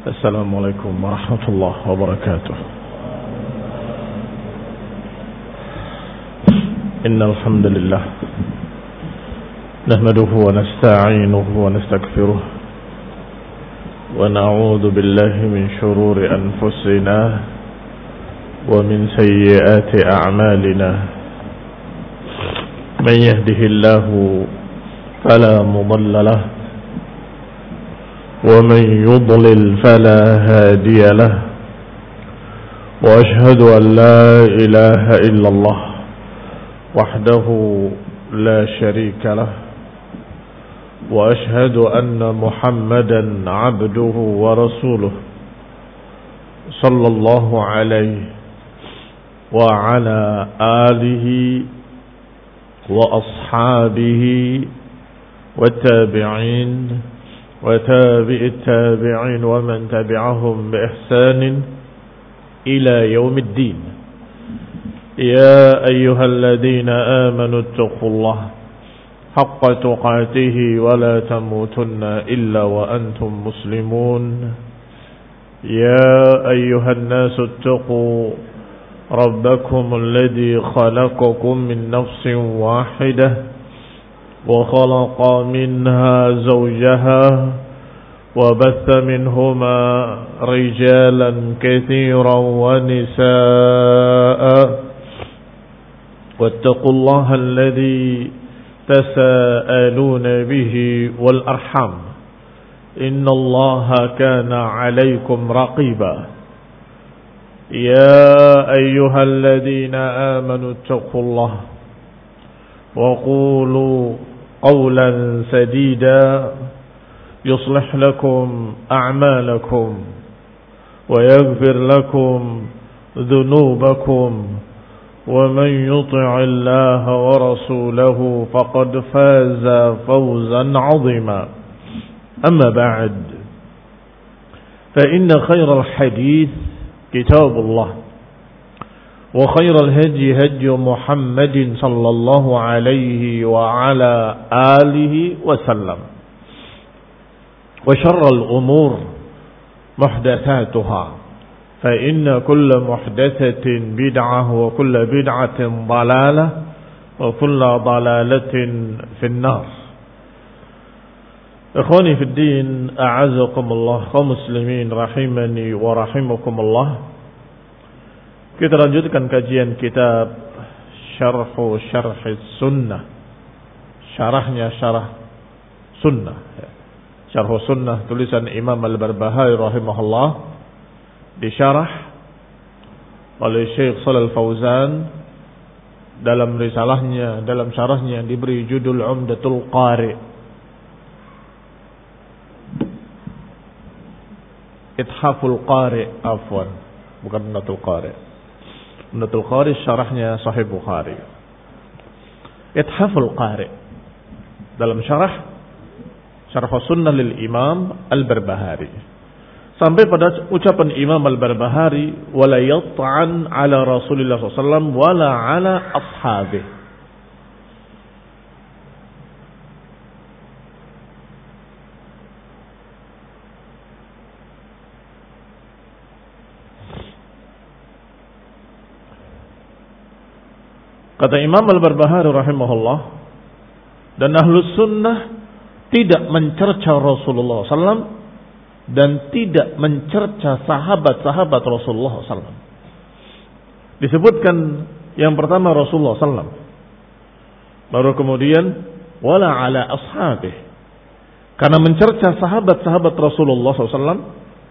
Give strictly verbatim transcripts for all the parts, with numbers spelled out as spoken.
السلام عليكم ورحمة الله وبركاته. إن الحمد لله نحمده ونستعينه ونستغفره ونعوذ بالله من شرور أنفسنا ومن سيئات أعمالنا. من يهده الله فلا مضل له ومن يضلل فلا هادي له. وأشهد أن لا إله إلا الله وحده لا شريك له. وأشهد أن محمدا عبده ورسوله صلى الله عليه وعلى آله وأصحابه والتابعين وتابع التابعين ومن تبعهم بإحسان إلى يوم الدين. يا أيها الذين آمنوا اتقوا الله حق تقاته ولا تموتن إلا وأنتم مسلمون. يا أيها الناس اتقوا ربكم الذي خلقكم من نفس واحدة وخلق منها زوجها وبث منهما رجالا كثيرا ونساء. واتقوا الله الذي تساءلون به والأرحام إن الله كان عليكم رقيبا. يا أيها الذين آمنوا اتقوا الله وقولوا قولا سديدا يصلح لكم أعمالكم ويغفر لكم ذنوبكم ومن يطع الله ورسوله فقد فاز فوزا عظيما. أما بعد فإن خير الحديث كتاب الله وخير الهدي هدي محمد صلى الله عليه وعلى آله وسلم. وشر الأمور محدثاتها فإن كل محدثة بدعة وكل بدعة ضلالة وكل ضلالة في النار. إخواني في الدين أعزكم الله kaum muslimin rahimani wa rahimakumullah. Kita lanjutkan kajian kitab Syarhu Syarh Sunnah, syarahnya syarah sunnah, Syarhu Sunnah tulisan Imam Al-Barbahari rahimahullah, disyarah oleh Syekh Shalal Fauzan dalam risalahnya, dalam syarahnya yang diberi judul Umdatul Qari, Ithaful Qari, afwan, bukan Umdatul Qari. Umdatul Qari syarahnya Sahih Bukhari. Ithaful Qari dalam syarah Syarh Sunnah lil Imam Al-Barbahari sampai pada ucapan Imam Al-Barbahari, wala yat'an ala Rasulillah sallallahu alaihi wasallam wala ala ashabihi. Kata Imam Al-Barbahari rahimahullah, dan Ahlus Sunnah tidak mencerca Rasulullah sallallahu alaihi wasallam dan tidak mencerca sahabat-sahabat Rasulullah sallallahu alaihi wasallam. Disebutkan yang pertama Rasulullah sallallahu alaihi wasallam, baru kemudian wala ala ashabih. Karena mencerca sahabat-sahabat Rasulullah sallallahu alaihi wasallam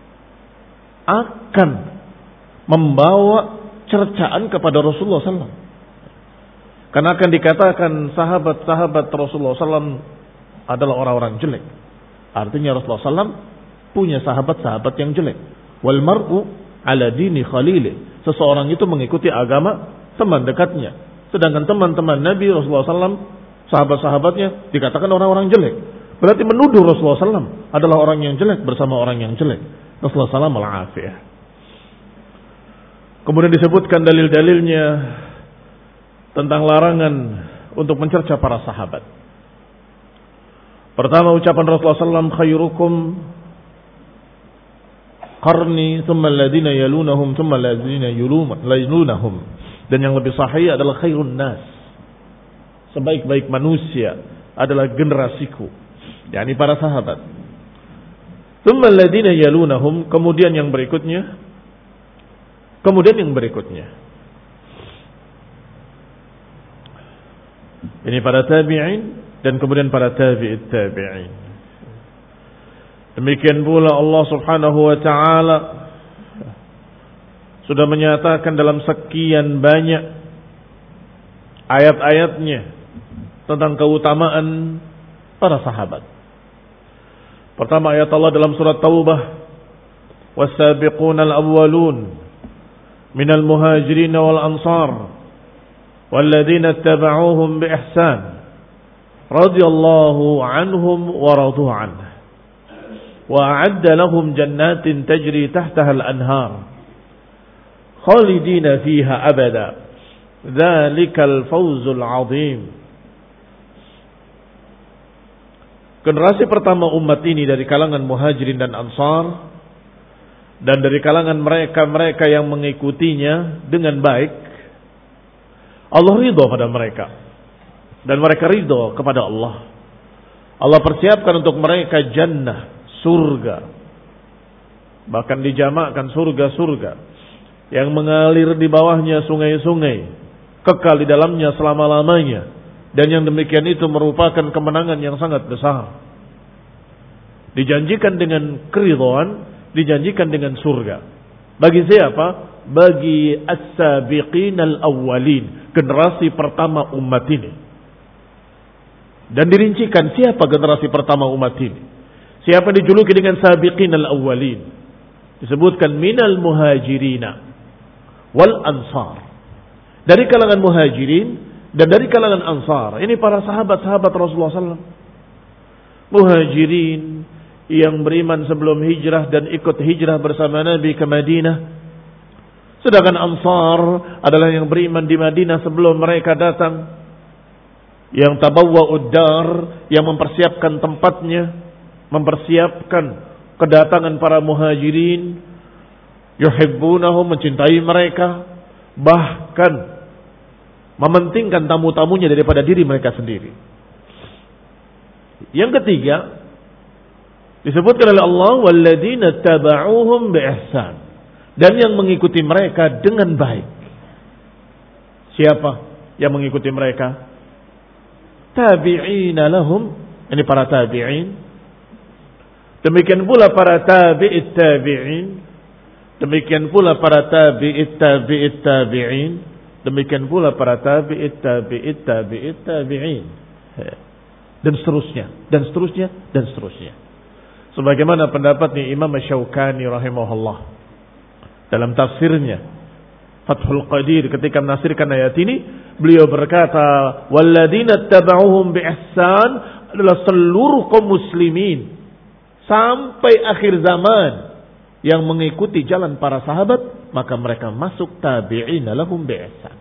akan membawa cercaan kepada Rasulullah sallallahu alaihi wasallam. Karena akan dikatakan sahabat-sahabat Rasulullah sallallahu alaihi wasallam adalah orang-orang jelek. Artinya Rasulullah sallallahu alaihi wasallam punya sahabat-sahabat yang jelek. Wal mar'u ala dini khalili. Seseorang itu mengikuti agama teman dekatnya. Sedangkan teman-teman Nabi Rasulullah sallallahu alaihi wasallam, sahabat-sahabatnya dikatakan orang-orang jelek. Berarti menuduh Rasulullah sallallahu alaihi wasallam adalah orang yang jelek bersama orang yang jelek. Rasulullah sallallahu alaihi wasallam al-afiyah. Kemudian disebutkan dalil-dalilnya tentang larangan untuk mencerca para sahabat. Pertama ucapan Rasulullah sallallahu alaihi wasallam, khairukum qarni thumma alladhina yalunahum thumma alladhina yalunahum. Dan yang lebih sahih adalah khairun nas. Sebaik-baik manusia adalah generasiku, yakni para sahabat. Thumma alladhina yalunahum, kemudian yang berikutnya, kemudian yang berikutnya. Ini para tabi'in dan kemudian para tabi'it tabi'in. Demikian pula Allah Subhanahu wa taala sudah menyatakan dalam sekian banyak ayat-ayatnya tentang keutamaan para sahabat. Pertama ayat Allah dalam surat Taubah, was-sabiqunal awwalun minal muhajirin wal ansar walladzina ittaba'uuhum bi ihsan radhiyallahu anhum wa radu anhu wa a'adda lahum jannatin tajri tahtaha al-anhar khalidina fiha abada dzalikal fawzul 'adzim. Generasi pertama umat ini dari kalangan muhajirin dan ansar dan dari kalangan mereka-mereka yang mengikutinya dengan baik, Allah ridha pada mereka dan mereka ridha kepada Allah. Allah persiapkan untuk mereka jannah, surga, bahkan dijamakkan surga-surga yang mengalir di bawahnya sungai-sungai, kekal di dalamnya selama-lamanya. Dan yang demikian itu merupakan kemenangan yang sangat besar. Dijanjikan dengan keridhaan, dijanjikan dengan surga. Bagi siapa? Bagi as-sabiqin al-awwalin, generasi pertama umat ini. Dan dirincikan siapa generasi pertama umat ini. Siapa dijuluki dengan sabiqin al-awwalin? Disebutkan minal muhajirina wal ansar. Dari kalangan muhajirin dan dari kalangan ansar. Ini para sahabat-sahabat Rasulullah sallallahu alaihi wasallam. Muhajirin yang beriman sebelum hijrah dan ikut hijrah bersama Nabi ke Madinah. Sedangkan ansar adalah yang beriman di Madinah sebelum mereka datang. Yang tabawwa'ud dar, yang mempersiapkan tempatnya, mempersiapkan kedatangan para muhajirin. Yuhibbunahum, mencintai mereka, bahkan mementingkan tamu-tamunya daripada diri mereka sendiri. Yang ketiga disebutkan oleh Allah walladzina taba'uuhum bi ihsan, dan yang mengikuti mereka dengan baik. Siapa yang mengikuti mereka? Tabi'ina lahum, ini para tabi'in. Demikian pula para tabi'it tabi'in. Demikian pula para tabi'it tabi'it tabi'in. Demikian pula para tabi'it tabi'it tabi'it tabi'in. Dan seterusnya, dan seterusnya, dan seterusnya. Sebagaimana pendapatnya Imam Syaukani rahimahullah dalam tafsirnya Fathul Qadir ketika menafsirkan ayat ini, beliau berkata, walladzina tabauhum bi ihsan adalah seluruh kaum muslimin sampai akhir zaman yang mengikuti jalan para sahabat, maka mereka masuk tabi'ina lahum bi ihsan.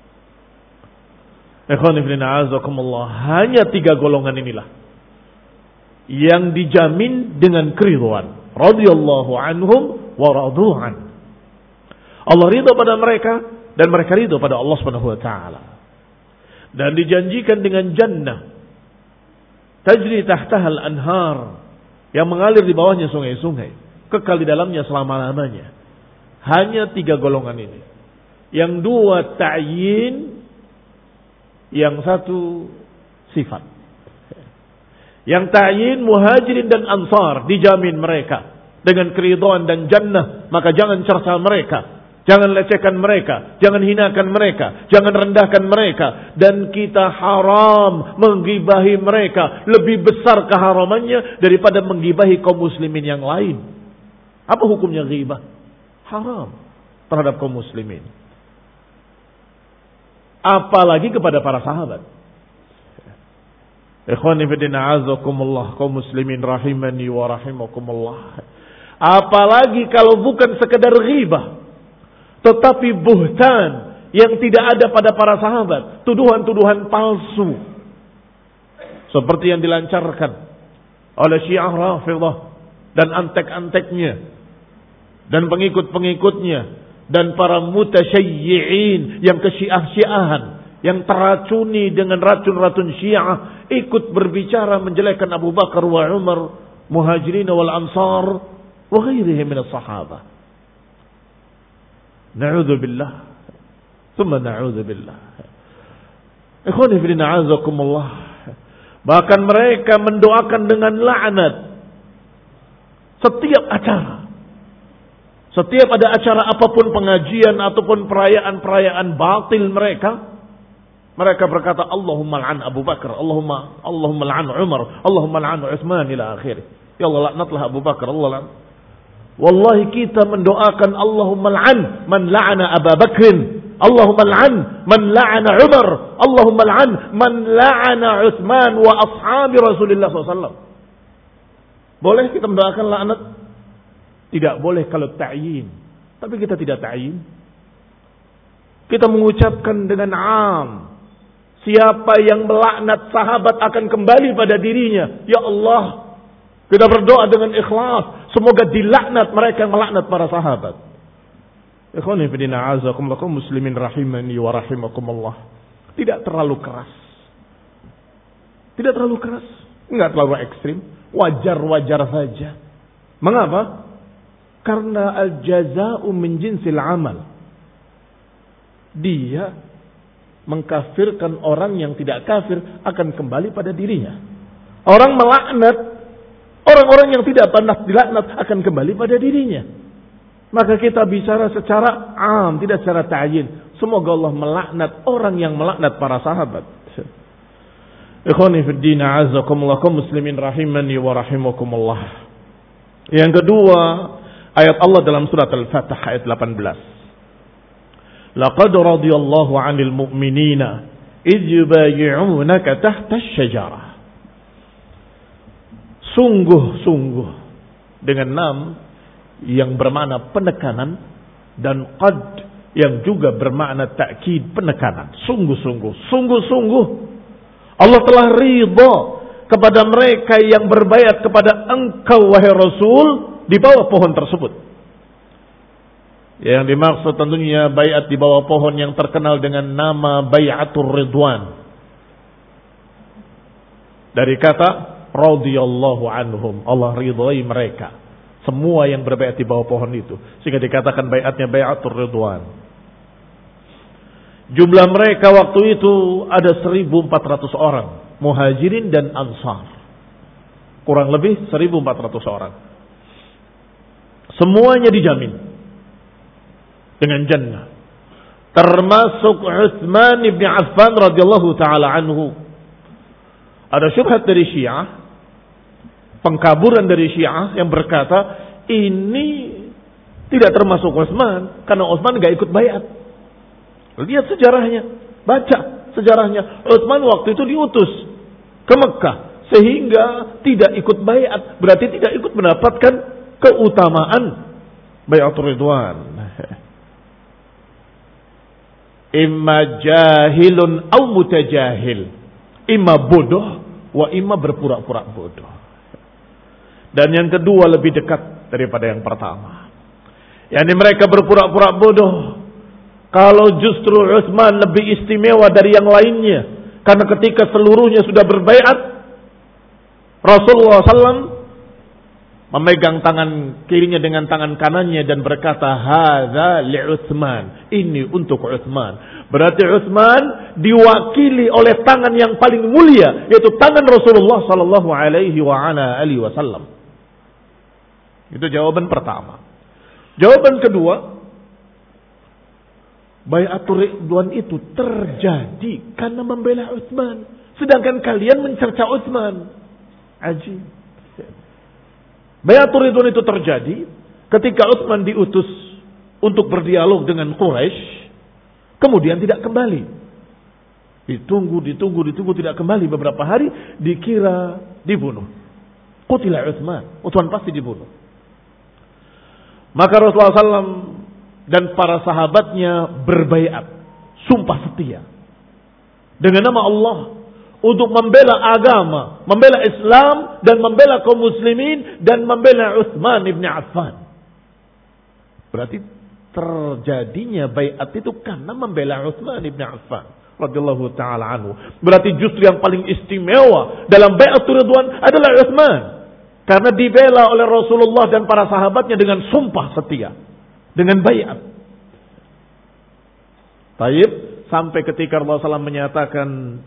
Ikhwan fillah a'azakumullah, hanya tiga golongan inilah yang dijamin dengan keridhaan. Radhiyallahu anhum wa radu an. Allah ridha pada mereka dan mereka ridha pada Allah Subhanahu wa taala. Dan dijanjikan dengan jannah tajri tahtaha al-anhar, yang mengalir di bawahnya sungai-sungai, kekal di dalamnya selama-lamanya. Hanya tiga golongan ini. Yang dua ta'yin, yang satu sifat. Yang ta'yin muhajirin dan ansar, dijamin mereka dengan keridhaan dan jannah, maka jangan cerca mereka. Jangan lecehkan mereka, jangan hinakan mereka, jangan rendahkan mereka. Dan kita haram menggibahi mereka. Lebih besar keharamannya daripada menggibahi kaum muslimin yang lain. Apa hukumnya ghibah? Haram terhadap kaum muslimin. Apalagi kepada para sahabat. Ikhwani fillah a'azakumullah, kaum muslimin rahimani wa rahimakumullah. Apalagi kalau bukan sekedar ghibah, tetapi buhtan yang tidak ada pada para sahabat, tuduhan-tuduhan palsu seperti yang dilancarkan oleh Syiah Rafidhah dan antek-anteknya dan pengikut-pengikutnya dan para mutasyayyi'in yang kesyiah-syiahan, yang teracuni dengan racun-racun Syiah, ikut berbicara menjelekkan Abu Bakar wa Umar, Muhajirin wal Ansar wa ghairihim min as-sahabah. Na'udzubillah, thumma na'udzubillah. Ikhwani fillah, a'azakumullah. Bahkan mereka mendoakan dengan laknat setiap acara. Setiap ada acara apapun, pengajian ataupun perayaan-perayaan batil mereka, mereka berkata Allahumma la'an Abu Bakar, Allahumma Allahumma la'an Umar, Allahumma la'an Utsman ila akhir. Ya Allah, laknatlah Abu Bakar, Allah la'an. Wallahi kita mendoakan Allahumma la'an man la'ana Abu Bakrin, Allahumma la'an man la'ana Umar, Allahumma la'an man la'ana Utsman wa ashabi Rasulullah sallallahu alaihi wasallam. Boleh kita mendoakan laknat? Tidak boleh kalau ta'yin. Tapi kita tidak ta'yin. Kita mengucapkan dengan am. Siapa yang melaknat sahabat akan kembali pada dirinya. Ya Allah, kita berdoa dengan ikhlas, semoga dilaknat mereka yang melaknat para sahabat. Ikhwani fillah, a'azakumullah, muslimin rahimani wa rahimakumullah. Tidak terlalu keras. Tidak terlalu keras. Enggak terlalu ekstrim. Wajar-wajar saja. Mengapa? Karena al-jaza'u min jinsil amal. Dia mengkafirkan orang yang tidak kafir akan kembali pada dirinya. Orang melaknat orang-orang yang tidak pernah dilaknat akan kembali pada dirinya. Maka kita bicara secara am, tidak secara ta'yin. Semoga Allah melaknat orang yang melaknat para sahabat. Ikhwani fid din, a'azakumullah, muslimin rahimani wa rahimakumullah. Yang kedua, ayat Allah dalam surat Al-Fatih ayat delapan belas. Laqad radiyallahu 'anil mu'minina idh yubayyi'unaka tahta asy-syajarah. Sungguh-sungguh, dengan nam yang bermakna penekanan dan qad yang juga bermakna ta'kid, penekanan. Sungguh-sungguh, sungguh-sungguh Allah telah ridha kepada mereka yang berbaiat kepada engkau wahai Rasul di bawah pohon tersebut. Yang dimaksud tentunya baiat di bawah pohon yang terkenal dengan nama Bai'atur Ridwan. Dari kata radhiyallahu anhum, Allah ridhai mereka. Semua yang berbaiat di bawah pohon itu. Sehingga dikatakan baiatnya Bai'atur Ridwan. Jumlah mereka waktu itu ada seribu empat ratus orang. Muhajirin dan Ansar. Kurang lebih seribu empat ratus orang. Semuanya dijamin dengan jannah, termasuk Utsman bin Affan radhiyallahu taala anhu. Ada syubhat dari Syiah, pengkaburan dari Syiah yang berkata ini tidak termasuk Utsman karena Utsman enggak ikut baiat. Lihat sejarahnya, baca sejarahnya. Utsman waktu itu diutus ke Mekah sehingga tidak ikut baiat, berarti tidak ikut mendapatkan keutamaan Bai'atur Ridwan. Imma jahilun au mutajahil. Imma bodoh wa imma berpura-pura bodoh. Dan yang kedua lebih dekat daripada yang pertama. Yani mereka berpura-pura bodoh. Kalau justru Utsman lebih istimewa dari yang lainnya. Karena ketika seluruhnya sudah berbaiat, Rasulullah sallallahu alaihi wasallam memegang tangan kirinya dengan tangan kanannya dan berkata, hadza li Utsman, ini untuk Utsman. Berarti Utsman diwakili oleh tangan yang paling mulia, yaitu tangan Rasulullah sallallahu alaihi wa ala alihi wasallam. Itu jawaban pertama. Jawaban kedua, Bai'atur Ridwan itu terjadi karena membela Utsman, sedangkan kalian mencerca Utsman. Ajib. Bai'atur Ridwan itu terjadi ketika Utsman diutus untuk berdialog dengan Quraisy, kemudian tidak kembali. Ditunggu, ditunggu, ditunggu tidak kembali beberapa hari, dikira dibunuh. Qutila Utsman, Utsman pasti dibunuh. Maka Rasulullah sallallahu alaihi wasallam dan para sahabatnya berbaiat, sumpah setia dengan nama Allah untuk membela agama, membela Islam dan membela kaum muslimin dan membela Utsman ibn Affan. Berarti terjadinya baiat itu karena membela Utsman bin Affan radhiyallahu taala anhu. Berarti justru yang paling istimewa dalam baiatul ridwan adalah Utsman. Karena dibela oleh Rasulullah dan para sahabatnya dengan sumpah setia, dengan baiat. Taib, sampai ketika Rasulullah shallallahu alaihi wasallam menyatakan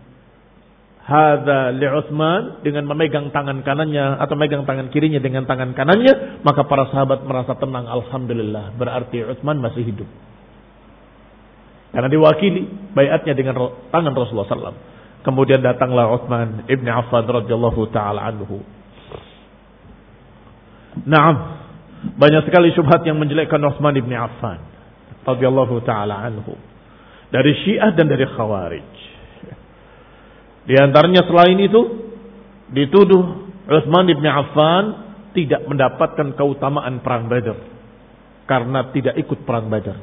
hadza li Utsman dengan memegang tangan kanannya atau memegang tangan kirinya dengan tangan kanannya, maka para sahabat merasa tenang, alhamdulillah, berarti Utsman masih hidup. Karena diwakili baiatnya dengan tangan Rasulullah shallallahu alaihi wasallam. Kemudian datanglah Utsman ibn Affan radhiyallahu taala anhu. Naam, banyak sekali syubhat yang menjelekkan Utsman ibn Affan radhiyallahu taala anhu dari Syiah dan dari Khawarij. Di antaranya selain itu dituduh Utsman ibn Affan tidak mendapatkan keutamaan perang Badar karena tidak ikut perang Badar.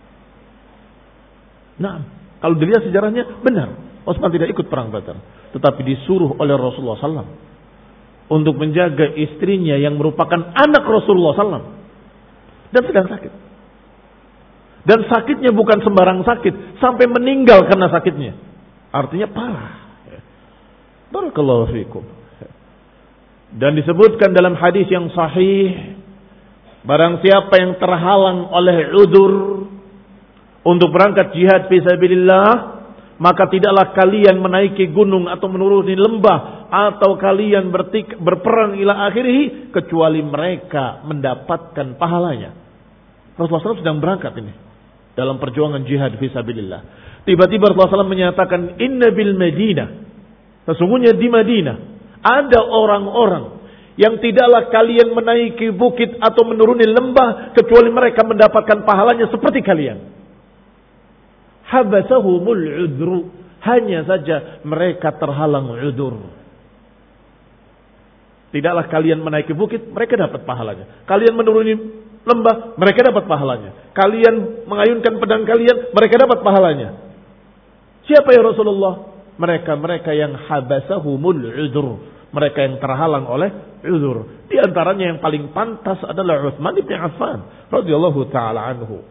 Nah, kalau dilihat sejarahnya benar, Utsman tidak ikut perang Badar, tetapi disuruh oleh Rasulullah sallallahu alaihi wasallam untuk menjaga istrinya yang merupakan anak Rasulullah sallallahu alaihi wasallam dan sedang sakit. Dan sakitnya bukan sembarang sakit, sampai meninggal karena sakitnya. Artinya parah. Barakallahu fikum. Dan disebutkan dalam hadis yang sahih, barang siapa yang terhalang oleh udzur untuk berangkat jihad fisabilillah, maka tidaklah kalian menaiki gunung atau menuruni lembah atau kalian bertik, berperang ila akhirih kecuali mereka mendapatkan pahalanya. Rasulullah shallallahu alaihi wasallam sedang berangkat ini dalam perjuangan jihad fisabilillah. Tiba-tiba Rasulullah shallallahu alaihi wasallam menyatakan inna bil Madinah, sesungguhnya di Madinah ada orang-orang yang tidaklah kalian menaiki bukit atau menuruni lembah kecuali mereka mendapatkan pahalanya seperti kalian. Habasahumul udhru, hanya saja mereka terhalang udzur. Tidaklah kalian menaiki bukit, mereka dapat pahalanya. Kalian menuruni lembah, mereka dapat pahalanya. Kalian mengayunkan pedang kalian, mereka dapat pahalanya. Siapa ya Rasulullah? Mereka-mereka yang habasahumul udzur, mereka yang terhalang oleh udzur. Di antaranya yang paling pantas adalah Utsman bin Affan radhiyallahu taala anhu.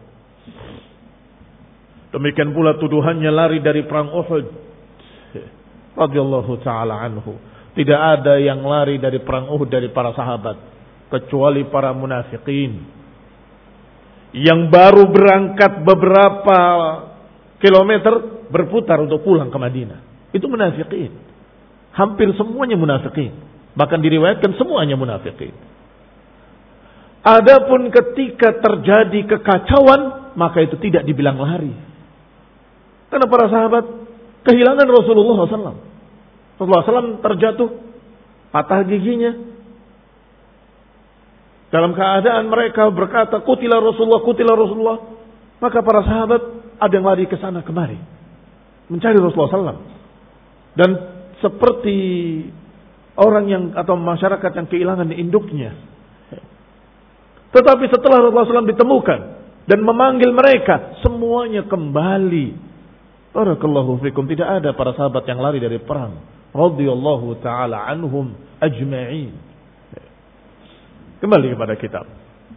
Demikian pula tuduhannya lari dari perang Uhud radhiyallahu taala anhu. Tidak ada yang lari dari perang Uhud dari para sahabat kecuali para munafikin yang baru berangkat beberapa kilometer berputar untuk pulang ke Madinah. Itu munafikin. Hampir semuanya munafikin. Bahkan diriwayatkan semuanya munafikin. Adapun ketika terjadi kekacauan, maka itu tidak dibilang lari. Karena para sahabat kehilangan Rasulullah shallallahu alaihi wasallam. Rasulullah shallallahu alaihi wasallam terjatuh, patah giginya. Dalam keadaan mereka berkata, "Qutila Rasulullah, qutila Rasulullah." Maka para sahabat ada yang lari ke sana kemari mencari Rasulullah shallallahu alaihi wasallam. Dan seperti orang yang atau masyarakat yang kehilangan induknya. Tetapi setelah Rasulullah shallallahu alaihi wasallam ditemukan dan memanggil mereka, semuanya kembali. Barakallahu fikum, tidak ada para sahabat yang lari dari perang. Radhiyallahu taala anhum ajma'in. Kembali kepada kitab.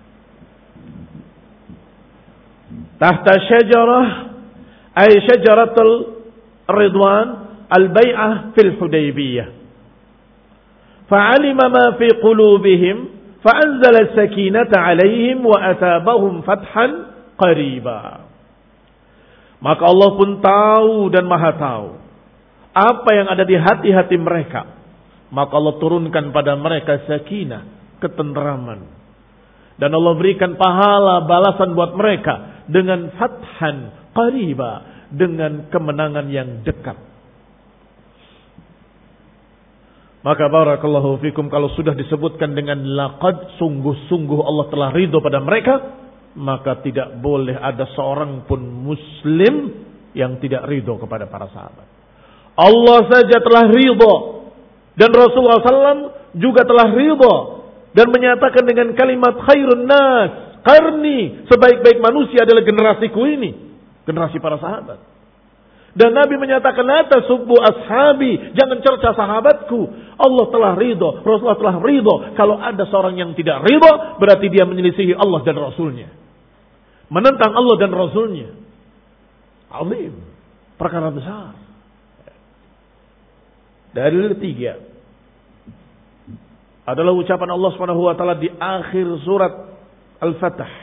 Tahta syajarah ay syajaratul ridwan al-bai'ah fil Hudaybiyah. Fa'alima ma fi qulubihim fa'anzala as-sakinata 'alaihim wa atabahum fathan qariba. Maka Allah pun tahu dan maha tahu apa yang ada di hati-hati mereka. Maka Allah turunkan pada mereka sakinah, ketenteraman. Dan Allah berikan pahala balasan buat mereka dengan fathan qariba, dengan kemenangan yang dekat. Maka barakallahu fikum, kalau sudah disebutkan dengan laqad, sungguh-sungguh Allah telah ridho pada mereka, maka tidak boleh ada seorang pun muslim yang tidak ridho kepada para sahabat. Allah saja telah ridho dan Rasulullah shallallahu alaihi wasallam juga telah ridho dan menyatakan dengan kalimat khairun nas qarni, sebaik-baik manusia adalah generasiku ini, generasi para sahabat. Dan Nabi menyatakan la tasubbu ashabi, jangan cerca sahabatku. Allah telah ridho, Rasulullah telah ridho. Kalau ada seorang yang tidak ridho, berarti dia menyelisihi Allah dan Rasulnya. menentang Allah dan Rasulnya. Azim, perkara besar. Dalil ketiga adalah ucapan Allah Subhanahu wa taala di akhir surat Al-Fatah.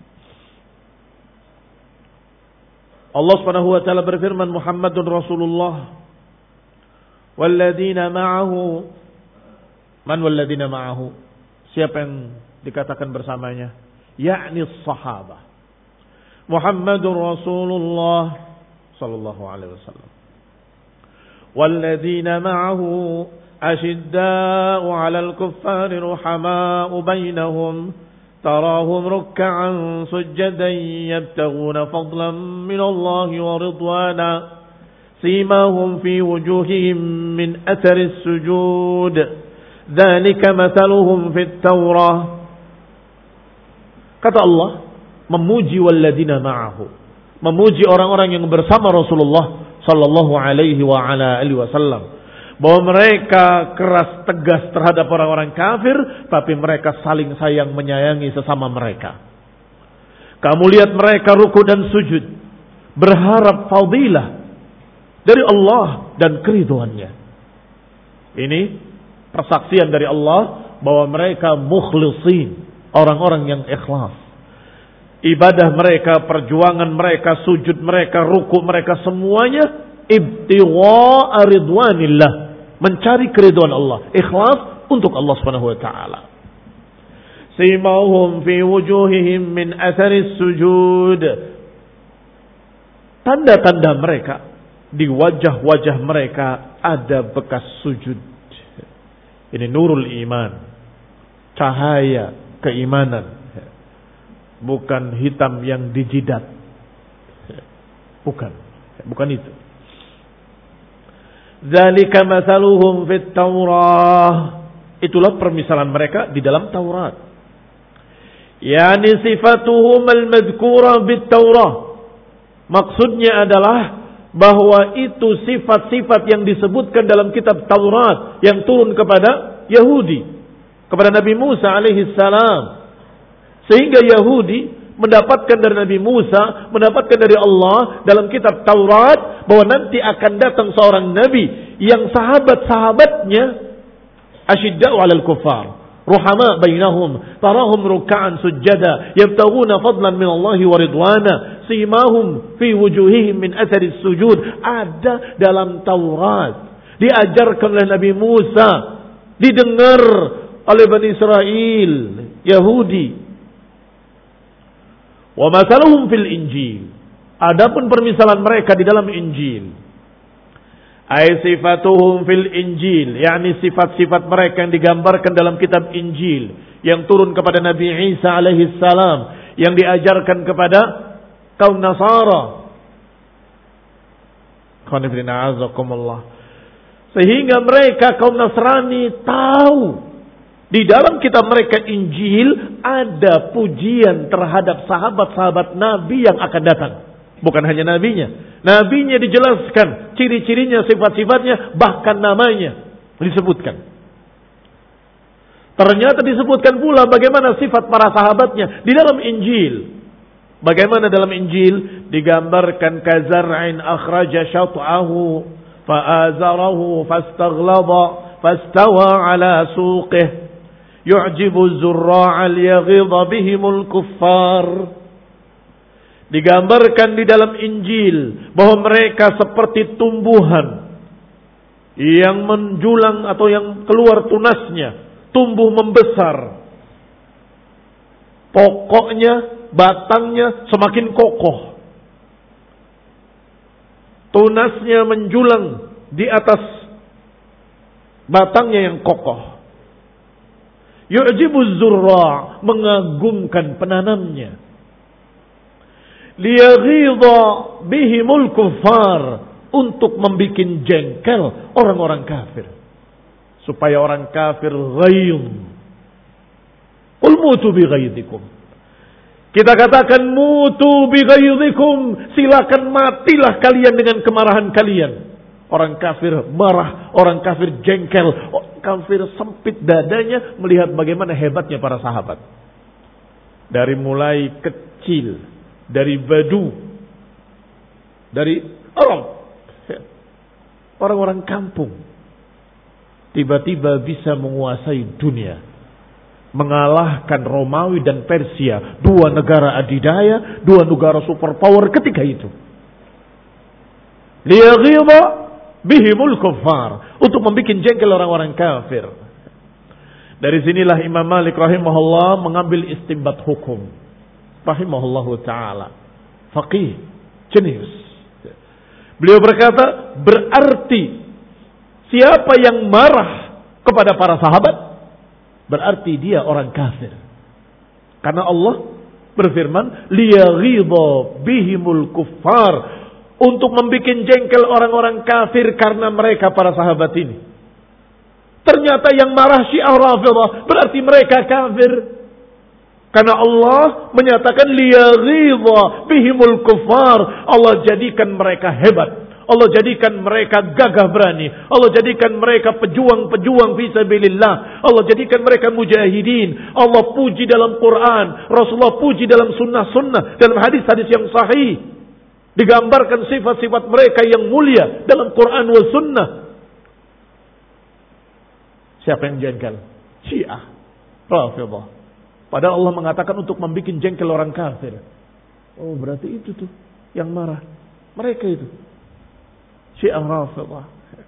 Allah Subhanahu wa taala berfirman, Muhammadun Rasulullah walladzina ma'ahu. Man walladzina ma'ahu? Siapa yang dikatakan bersamanya? Yakni sahabah. Muhammadur Rasulullah sallallahu alaihi wasallam. Walladzina ma'ahu ashidda'u 'alal kuffari ruhama'u bainahum tarahum ruk'an sujadan yabtaghuna fadlan minallahi wa ridwana simahum fi wujuhihim min athari as-sujud dzalika mathaluhum fit Taurah. Kata Allah, memuji walladzina ma'ahu, memuji orang-orang yang bersama Rasulullah sallallahu alaihi wa ala alihi wasallam, bahwa mereka keras tegas terhadap orang-orang kafir, tapi mereka saling sayang menyayangi sesama mereka. Kamu lihat mereka ruku dan sujud, berharap fadilah dari Allah dan keriduannya. Ini persaksian dari Allah bahwa mereka mukhlisin, orang-orang yang ikhlas. Ibadah mereka, perjuangan mereka, sujud mereka, ruku mereka, semuanya ibtigha'a ridwanillah, mencari keridhaan Allah, ikhlas untuk Allah Subhanahu wa taala. Simahum fi wujuhihim min athari sujud. Tanda-tanda mereka, di wajah-wajah mereka ada bekas sujud. Ini nurul iman, cahaya keimanan. Bukan hitam yang di jidat. Bukan. Bukan itu. Dzalika mathaluhum fit Taurah. Itulah permisalan mereka di dalam Taurat. Yani sifatuhum al-madhkura bit Taurah. Maksudnya adalah bahwa itu sifat-sifat yang disebutkan dalam kitab Taurat yang turun kepada Yahudi, kepada Nabi Musa alaihi salam. Sehingga Yahudi mendapatkan dari Nabi Musa, mendapatkan dari Allah dalam kitab Taurat bahwa nanti akan datang seorang nabi yang sahabat-sahabatnya asyidda'u 'alal kuffar, ruhama bainahum, tarahum ruk'an sujada, yabtaghuna fadlan min Allahi wa ridwana, simahum fi wujuhihim min athari sujud. Ada dalam Taurat, diajarkan oleh Nabi Musa, didengar oleh Bani Israel, Yahudi. Wa mathaluhum fil Injil. Adapun permisalan mereka di dalam Injil. Ay sifatuhum fil Injil, yakni sifat-sifat mereka yang digambarkan dalam kitab Injil yang turun kepada Nabi Isa alaihi salam, yang diajarkan kepada kaum Nasara. Sehingga mereka kaum Nasrani tahu di dalam kitab mereka Injil ada pujian terhadap sahabat-sahabat Nabi yang akan datang. Bukan hanya nabinya. Nabinya dijelaskan, ciri-cirinya, sifat-sifatnya, bahkan namanya disebutkan. Ternyata disebutkan pula bagaimana sifat para sahabatnya di dalam Injil. Bagaimana dalam Injil digambarkan kazar'in akhraja syat'ahu fa'azarahu fastaghlaba fastawa ala suqih yu'jibu zurra'a liyaghidha bihimul kuffar. Digambarkan di dalam Injil bahwa mereka seperti tumbuhan yang menjulang atau yang keluar tunasnya, tumbuh membesar. Pokoknya, batangnya semakin kokoh. Tunasnya menjulang di atas batangnya yang kokoh. Yu'jibu zurra', mengagumkan penanamnya. Liyaghidha bihimul kuffar, untuk membuat jengkel orang-orang kafir. Supaya orang kafir ghaidh. Qul mutu bi ghaidhikum. Kita katakan mutu bi ghaidhikum, silakan matilah kalian dengan kemarahan kalian. Orang kafir marah, orang kafir jengkel, orang kafir sempit dadanya melihat bagaimana hebatnya para sahabat. Dari mulai kecil dari Badu, dari Arab, orang-orang kampung, tiba-tiba bisa menguasai dunia, mengalahkan Romawi dan Persia, dua negara adidaya, dua negara superpower ketika itu. Liyaghidha bihimul kuffar, untuk membuat jengkel orang-orang kafir. Dari sinilah Imam Malik rahimahullah mengambil istinbat hukum. Rahimahullahu ta'ala. Faqih, jenius. Beliau berkata, berarti siapa yang marah kepada para sahabat, berarti dia orang kafir. Karena Allah berfirman, liyaghidha bihimul kuffar, untuk membuat jengkel orang-orang kafir karena mereka para sahabat ini. Ternyata yang marah Syiah Rafidhah berarti mereka kafir. Karena Allah menyatakan liyaghidha bihimul kuffar. Allah jadikan mereka hebat. Allah jadikan mereka gagah berani. Allah jadikan mereka pejuang-pejuang fisabilillah. Allah jadikan mereka mujahidin. Allah puji dalam Quran. Rasulullah puji dalam sunnah-sunnah. Dalam hadis-hadis yang sahih. Digambarkan sifat-sifat mereka yang mulia dalam Quran wa sunnah. Siapa yang jengkel? Syiah Rafidhah. Padahal Allah mengatakan untuk membuat jengkel orang kafir. Oh, berarti itu tuh yang marah. Mereka itu. Syiah Rafidhah.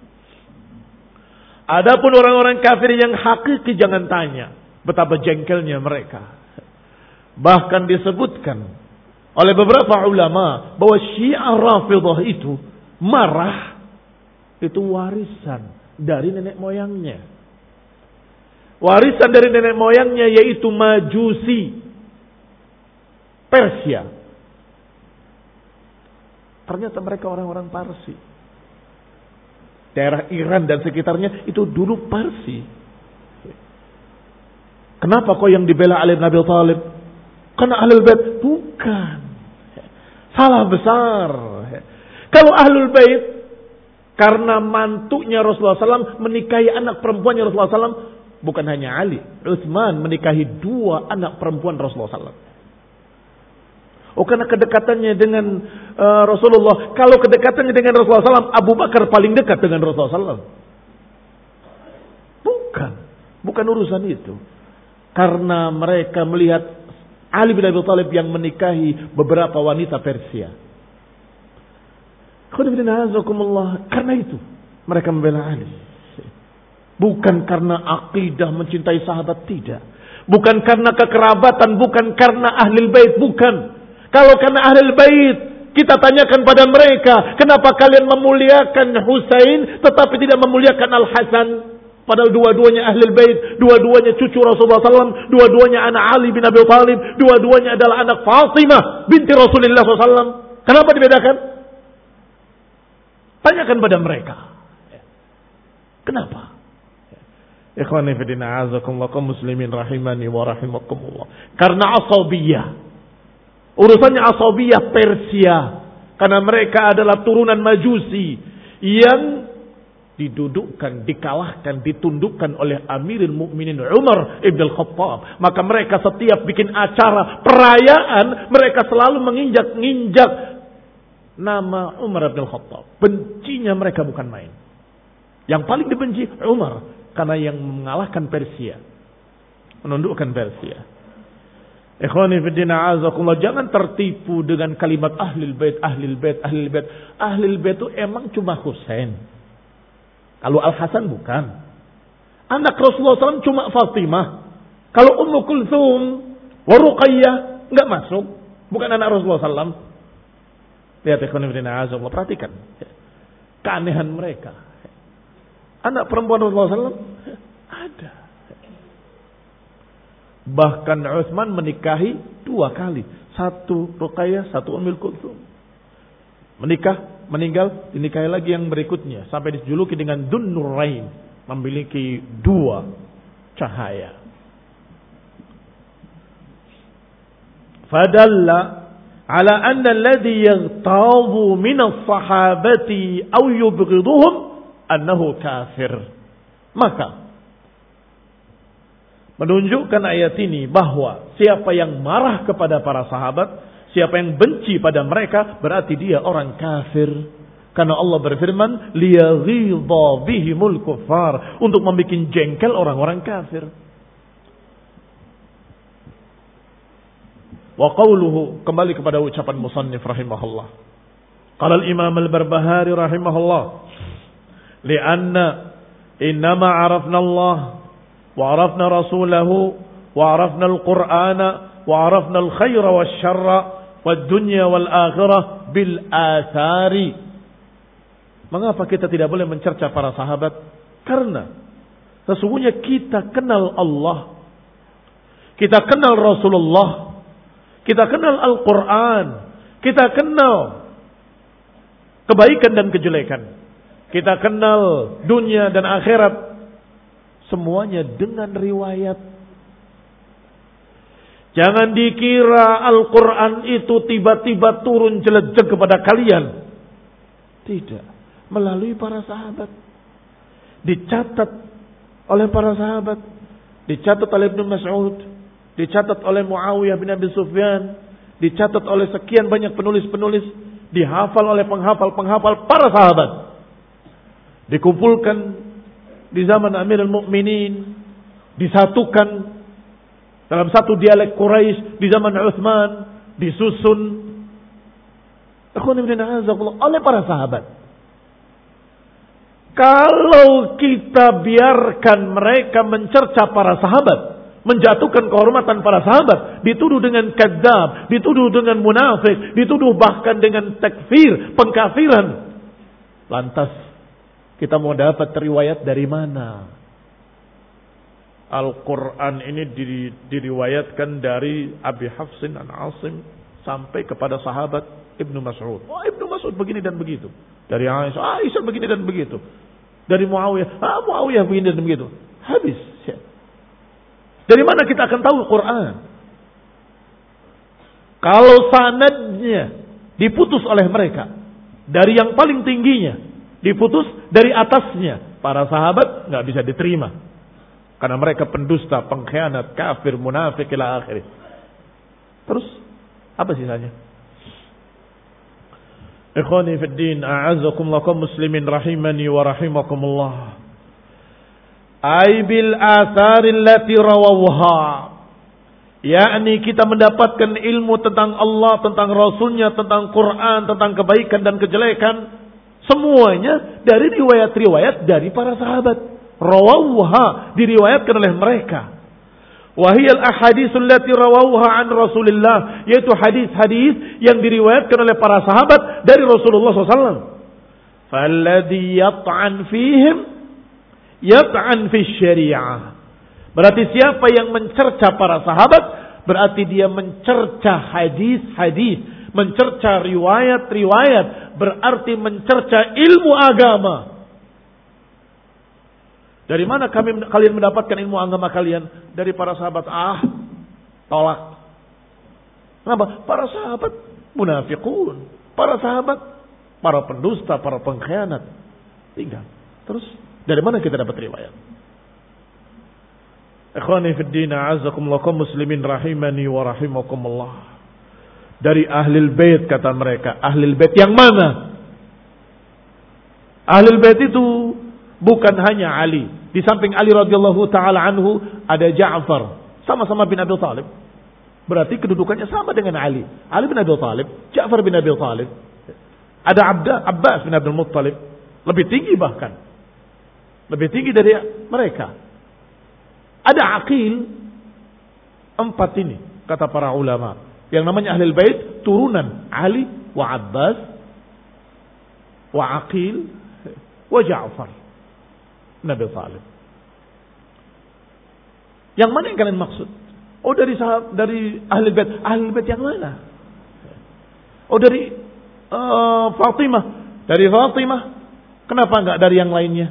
Adapun orang-orang kafir yang hakiki jangan tanya betapa jengkelnya mereka. Bahkan disebutkan oleh beberapa ulama bahwa Syiah Rafidhah itu marah itu warisan dari nenek moyangnya. Warisan dari nenek moyangnya yaitu Majusi Persia. Ternyata mereka orang-orang Parsi. Daerah Iran dan sekitarnya itu dulu Parsi. Kenapa kok yang dibela Ali bin Abi Thalib? Karena Ahlul Bait? Bukan. Salah besar. Kalau Ahlul Bait karena mantunya Rasulullah shallallahu alaihi wasallam menikahi anak perempuannya Rasulullah shallallahu alaihi wasallam. Bukan hanya Ali, Utsman menikahi dua anak perempuan Rasulullah shallallahu alaihi wasallam. Oh, karena kedekatannya dengan uh, Rasulullah. Kalau kedekatannya dengan Rasulullah shallallahu alaihi wasallam, Abu Bakar paling dekat dengan Rasulullah shallallahu alaihi wasallam. Bukan, bukan urusan itu. Karena mereka melihat Ali bin Abi Thalib yang menikahi beberapa wanita Persia. Karena itu mereka membela Ali. Bukan karena akidah mencintai sahabat, tidak. Bukan karena kekerabatan, bukan karena Ahlul Bait, bukan. Kalau karena Ahlul Bait, kita tanyakan pada mereka, kenapa kalian memuliakan Husain tetapi tidak memuliakan Al-Hasan? Padahal dua-duanya Ahlul Bait, dua-duanya cucu Rasulullah shallallahu alaihi wasallam, dua-duanya anak Ali bin Abi Thalib, dua-duanya adalah anak Fatimah binti Rasulullah shallallahu alaihi wasallam. Kenapa dibedakan? Tanyakan pada mereka. Kenapa? Ikhwani fi din a'azakumullah kaum muslimin rahimani wa rahimakumullah. Karena asabiyah. Urusannya asabiyah Persia. Karena mereka adalah turunan Majusi yang didudukkan, dikalahkan, ditundukkan oleh Amirul Mukminin Umar Ibn Al-Khattab. Maka mereka setiap bikin acara perayaan, mereka selalu menginjak-injak nama Umar Ibn Al-Khattab. Bencinya mereka bukan main. Yang paling dibenci Umar. Karena yang mengalahkan Persia, menundukkan Persia. Ikhwani fiddina azakumullah, jangan tertipu dengan kalimat Ahlul Bait, Ahlul Bait, Ahlul Bait. Ahlul Bait itu emang cuma Husain. Kalau Al-Hasan bukan. Anak Rasulullah shallallahu alaihi wasallam cuma Fatimah. Kalau Ummu Kulthum wa Ruqayyah enggak masuk, bukan anak Rasulullah shallallahu alaihi wasallam. Lihat ikhwani fiddina azakumullah, perhatikan keanehan mereka. Anak perempuan Rasulullah shallallahu alaihi wasallam ada. Bahkan Utsman menikahi dua kali. Satu Ruqayyah, satu Ummul Kulthum. Menikah, meninggal, dinikahi lagi yang berikutnya. Sampai dijuluki dengan Dun Nurain. Memiliki dua cahaya. Fadalla ala anna alladhi yaghtabu min as-sahabati aw yubghiduhum annahu kafir. Maka menunjukkan ayat ini bahwa siapa yang marah kepada para sahabat, Siapa yang benci pada mereka berarti dia orang kafir. Karena Allah berfirman, liyaghidha bihimul kuffar, untuk membuat jengkel orang-orang kafir. Wa qawluhu, kembali kepada ucapan musannif rahimahullah. Qala al-Imam al-Barbahari rahimahullah, li'anna innama 'arafna Allah wa 'arafna rasulahu wa 'arafna al-Qur'ana wa 'arafna al-khaira wasyarra wad-dunya wal-akhirah bil athari. Mengapa kita tidak boleh mencerca para sahabat? Karena sesungguhnya kita kenal Allah, kita kenal Rasulullah, kita kenal Al-Quran, kita kenal kebaikan dan kejelekan, kita kenal dunia dan akhirat, semuanya dengan riwayat. Jangan dikira Al-Quran itu tiba-tiba turun jeledeg kepada kalian. Tidak. Melalui para sahabat. Dicatat oleh para sahabat. Dicatat oleh Ibnu Mas'ud. Dicatat oleh Muawiyah bin Abi Sufyan. Dicatat oleh sekian banyak penulis-penulis. Dihafal oleh penghafal-penghafal para sahabat. Dikumpulkan di zaman Amirul Mukminin. Disatukan dalam satu dialek Quraisy di zaman Utsman. Disusun oleh para sahabat. Kalau kita biarkan mereka mencerca para sahabat, menjatuhkan kehormatan para sahabat, dituduh dengan kadzab, dituduh dengan munafik, dituduh bahkan dengan takfir, pengkafiran, lantas kita mau dapat riwayat dari mana? Al-Quran ini diriwayatkan dari Abi Hafsin an Asim sampai kepada sahabat Ibnu Mas'ud. Oh, Ibnu Mas'ud begini dan begitu. Dari Aisyah, Aisyah begini dan begitu. Dari Muawiyah, ah, Muawiyah begini dan begitu. Habis. Dari mana kita akan tahu Quran? Kalau sanadnya diputus oleh mereka, dari yang paling tingginya, diputus dari atasnya, para sahabat nggak bisa diterima. Karena mereka pendusta, pengkhianat, kafir, munafik, ila akhirih. Terus, apa sisanya? Ikhwani fid din, a'azzakumullah kaum muslimin rahimani wa rahimakumullah. Ay bil athari allati rawawha. Yakni kita mendapatkan ilmu tentang Allah, tentang Rasulnya, tentang Quran, tentang kebaikan dan kejelekan. Semuanya dari riwayat-riwayat dari para sahabat. Rawawha, diriwayatkan oleh mereka. Wahiyal ahaditsul lati rawauha an Rasulillah, yaitu hadis-hadis yang diriwayatkan oleh para sahabat dari Rasulullah sallallahu alaihi wasallam. Falladhi yat'an fihim yat'an fi syariah. Berarti siapa yang mencerca para sahabat, berarti dia mencerca hadis-hadis, mencerca riwayat-riwayat, berarti mencerca ilmu agama. Dari mana kami kalian mendapatkan ilmu agama kalian? Dari para sahabat. Ah, tolak. Kenapa? Para sahabat munafiqun. Para sahabat, para pendusta, para pengkhianat. Tinggal. Terus, dari mana kita dapat riwayat? Ikhwani fid din, a'azzakumullah kaum muslimin rahimani wa rahimakumullah. Dari ahlul bait kata mereka. Ahlul bait yang mana? Ahlul bait itu bukan hanya Ali. Di samping Ali radhiyallahu taala anhu ada Ja'far, sama-sama bin Abi Thalib. Berarti kedudukannya sama dengan Ali. Ali bin Abi Thalib, Ja'far bin Abi Thalib. Ada Abda, Abbas bin Abdul Muttalib, lebih tinggi bahkan. Lebih tinggi dari mereka. Ada Aqil, empat ini kata para ulama. Yang namanya Ahlul Bait turunan Ali wa Abbas wa Aqil wa Ja'far Nabi Talib. Yang mana yang kalian maksud? Oh dari sahab, dari ahli bait. Ahli bait yang mana? Oh dari uh, Fatimah. Dari Fatimah. Kenapa enggak dari yang lainnya?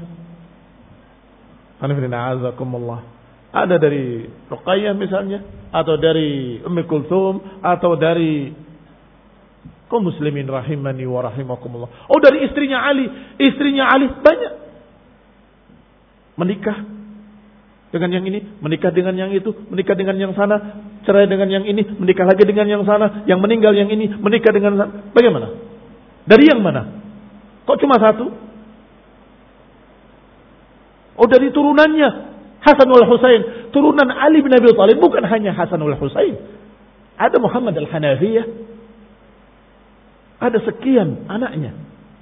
Ada dari Ruqayyah misalnya, atau dari Ummi Kulthum, atau dari kaum muslimin rahimani wa rahimakumullah. Oh dari istrinya Ali. Istrinya Ali banyak. Menikah dengan yang ini, menikah dengan yang itu, menikah dengan yang sana. cerai dengan yang ini, menikah lagi dengan yang sana, yang meninggal yang ini, menikah dengan sana. Bagaimana? Dari yang mana? Kok cuma satu? Oh, dari turunannya Hasan wal Husain, turunan Ali bin Abi Thalib, bukan hanya Hasan wal Husain. Ada Muhammad al-Hanafiyah. Ada sekian anaknya.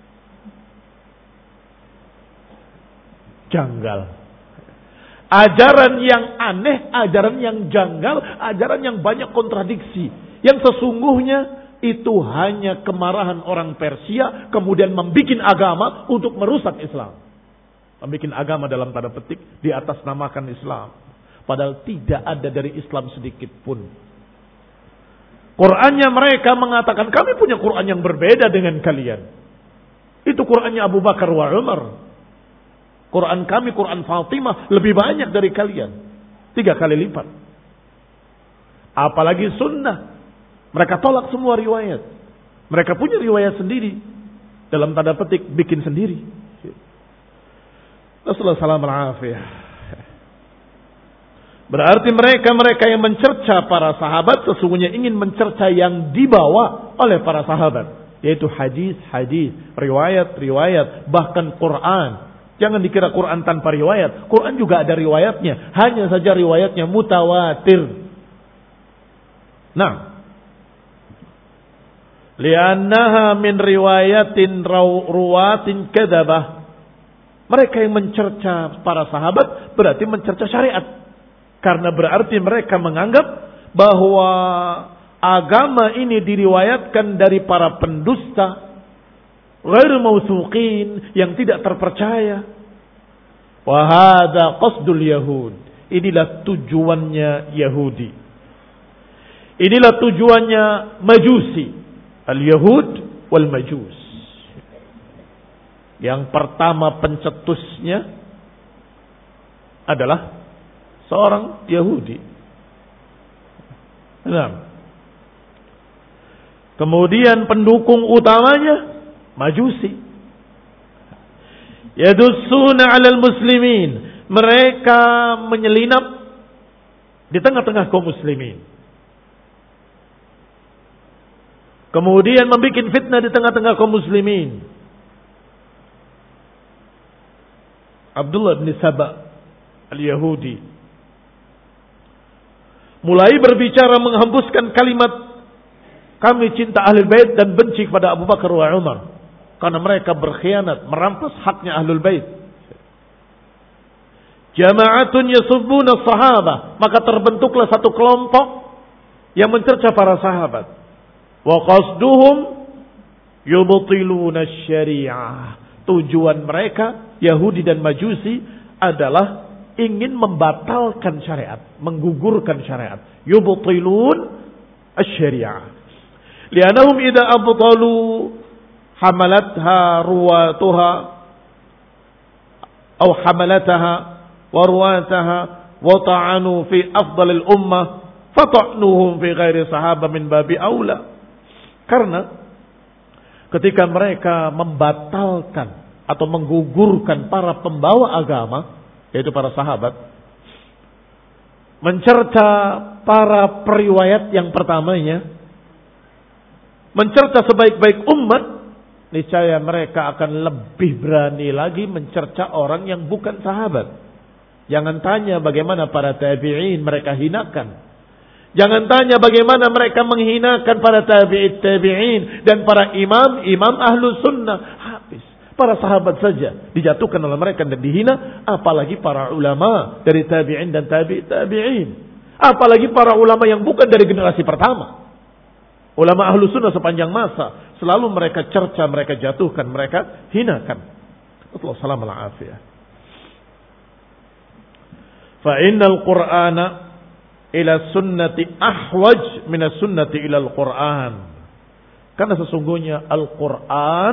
Janggal. Ajaran yang aneh, ajaran yang janggal, ajaran yang banyak kontradiksi. Yang sesungguhnya itu hanya kemarahan orang Persia, kemudian membuat agama untuk merusak Islam. Membuat agama dalam tanda petik di atas namakan Islam. Padahal tidak ada dari Islam sedikit pun. Qur'annya mereka mengatakan, kami punya Qur'an yang berbeda dengan kalian. Itu Qur'annya Abu Bakar wa Umar. Quran kami, Quran Fatimah lebih banyak dari kalian. Tiga kali lipat. Apalagi sunnah. Mereka tolak semua riwayat. Mereka punya riwayat sendiri. Dalam tanda petik, bikin sendiri. Rasulullah sallallahu alaihi wasallam. Berarti mereka-mereka yang mencerca para sahabat sesungguhnya ingin mencerca yang dibawa oleh para sahabat. Yaitu hadis-hadis, riwayat-riwayat, bahkan Quran. Jangan dikira Quran tanpa riwayat. Quran juga ada riwayatnya. Hanya saja riwayatnya mutawatir. Nah. Liannaha min riwayatin ruwatin kadzabah. Mereka yang mencerca para sahabat berarti mencerca syariat. Karena berarti mereka menganggap bahwa agama ini diriwayatkan dari para pendusta. Ghair mausuqin, yang tidak terpercaya. Wa hadza qasdul yahud. Inilah tujuannya Yahudi. Inilah tujuannya Majusi. Al-Yahud wal Majus. Yang pertama pencetusnya adalah seorang Yahudi. Nah. Kemudian pendukung utamanya Majusi. Yadussuna 'alal muslimin. Mereka menyelinap di tengah-tengah kaum muslimin. Kemudian membuat fitnah di tengah-tengah kaum muslimin. Abdullah bin Saba al-Yahudi mulai berbicara menghembuskan kalimat kami cinta Ahlul Bait dan benci kepada Abu Bakar wa Umar. Karena mereka berkhianat, merampas haknya Ahlul Bait. Jama'atun yasubbuna sahabah. Maka terbentuklah satu kelompok yang mencerca para sahabat. Wa qasduhum yubtiluna syariah. Tujuan mereka, Yahudi dan Majusi, adalah ingin membatalkan syariat. Menggugurkan syariat. Yubtilun syariah. Lianahum idza abtalu hamalatha ruwatuha atau hamalataha wa ruwataha wa ta'anu fi afdalil ummah fata'nuhum fi ghairi sahaba min babi aula. Karena ketika mereka membatalkan atau menggugurkan para pembawa agama, yaitu para sahabat, mencerca para periwayat yang pertamanya, mencerca sebaik-baik umat, niscaya mereka akan lebih berani lagi mencerca orang yang bukan sahabat. Jangan tanya bagaimana para tabi'in mereka hinakan. Jangan tanya bagaimana mereka menghinakan para tabi'in tabi'in dan para imam, imam ahlu sunnah. Habis. Para sahabat saja dijatuhkan oleh mereka dan dihina, apalagi para ulama dari tabi'in dan tabi' tabi'in. Apalagi para ulama yang bukan dari generasi pertama. Ulama ahlu sunnah sepanjang masa selalu mereka cerca, mereka jatuhkan, mereka hinakan. Wassalamu alaihi. Fa innal Qur'ana ila sunnati ahwaj min as-sunnati ila al-Qur'an. Karena sesungguhnya Al-Qur'an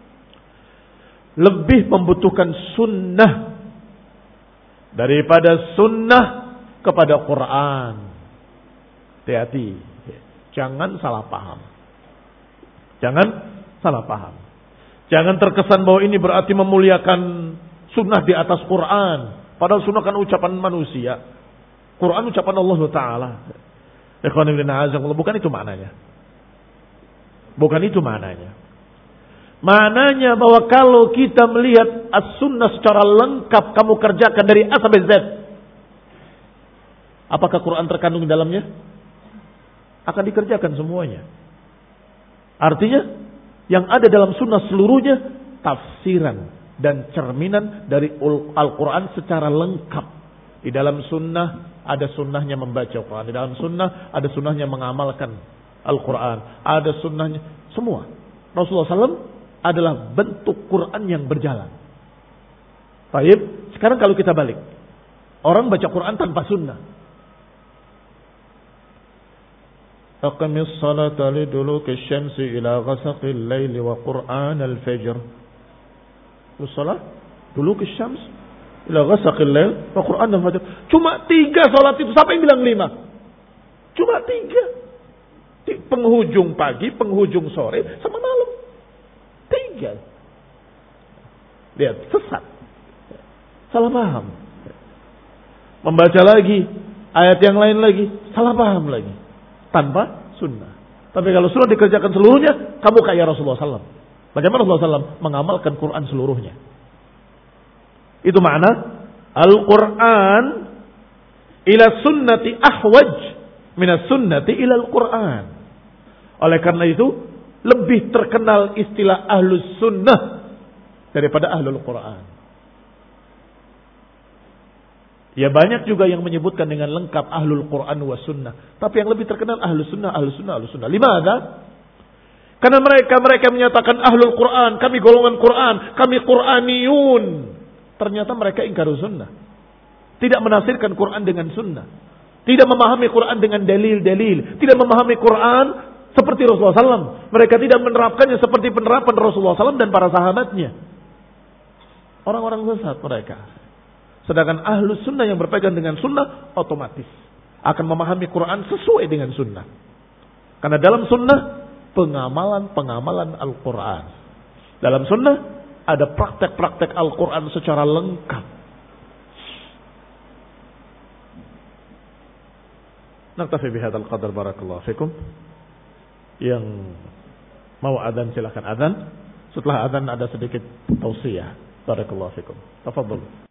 lebih membutuhkan sunnah daripada sunnah kepada Qur'an. Hati-hati. Jangan salah paham. Jangan salah paham. Jangan terkesan bahwa ini berarti memuliakan sunnah di atas Quran. Padahal sunnah kan ucapan manusia. Quran ucapan Allah Ta'ala. Bukan itu maknanya. Bukan itu maknanya. Maknanya bahwa kalau kita melihat as-sunnah secara lengkap kamu kerjakan dari A sampai Z, apakah Quran terkandung di dalamnya? Akan dikerjakan semuanya. Artinya yang ada dalam sunnah seluruhnya tafsiran dan cerminan dari Al-Quran secara lengkap. Di dalam sunnah ada sunnahnya membaca Al-Quran. Di dalam sunnah ada sunnahnya mengamalkan Al-Quran. Ada sunnahnya semua. Rasulullah shallallahu alaihi wasallam adalah bentuk Quran yang berjalan. Baik, sekarang kalau kita balik, orang baca Quran tanpa sunnah. Aqimis salata liduluki syamsi ila ghasaqil laili wa Qur'an al-fajr. Salat duluki syams ila ghasaqil lail wa Qur'an al-fajr. Cuma tiga salat itu, siapa yang bilang lima? Cuma tiga. Penghujung pagi, penghujung sore, sama malam. Tiga. Lihat, sesat. Salah paham. Membaca lagi ayat yang lain lagi, salah paham lagi. Tanpa sunnah. Tapi kalau sunnah dikerjakan seluruhnya, kamu kayak Rasulullah shallallahu alaihi wasallam. Bagaimana Rasulullah shallallahu alaihi wasallam mengamalkan Quran seluruhnya? Itu makna Al-Quran ila sunnati ahwaj minas sunnati ila Al-Quran. Oleh karena itu lebih terkenal istilah ahlus sunnah daripada ahlul Quran. Ya banyak juga yang menyebutkan dengan lengkap ahlul Quran wa sunnah. Tapi yang lebih terkenal ahlus sunnah, ahlus sunnah, ahlus sunnah. Limadha? Karena mereka mereka menyatakan ahlul Quran, kami golongan Quran, kami Quraniyun. Ternyata mereka ingkar sunnah. Tidak menafsirkan Quran dengan sunnah. Tidak memahami Quran dengan dalil-dalil. Tidak memahami Quran seperti Rasulullah shallallahu alaihi wasallam. Mereka tidak menerapkannya seperti penerapan Rasulullah shallallahu alaihi wasallam dan para sahabatnya. Orang-orang sesat mereka. Sedangkan ahlus sunnah yang berpegang dengan sunnah otomatis akan memahami Quran sesuai dengan sunnah. Karena dalam sunnah pengamalan-pengamalan Al-Quran. Dalam sunnah ada praktek-praktek Al-Quran secara lengkap. Naktafi bihadzal qadar, barakallahu fikum. Yang mau adzan silakan adzan. Setelah adzan ada sedikit tausiah. Barakallahu fikum. Tafadhal.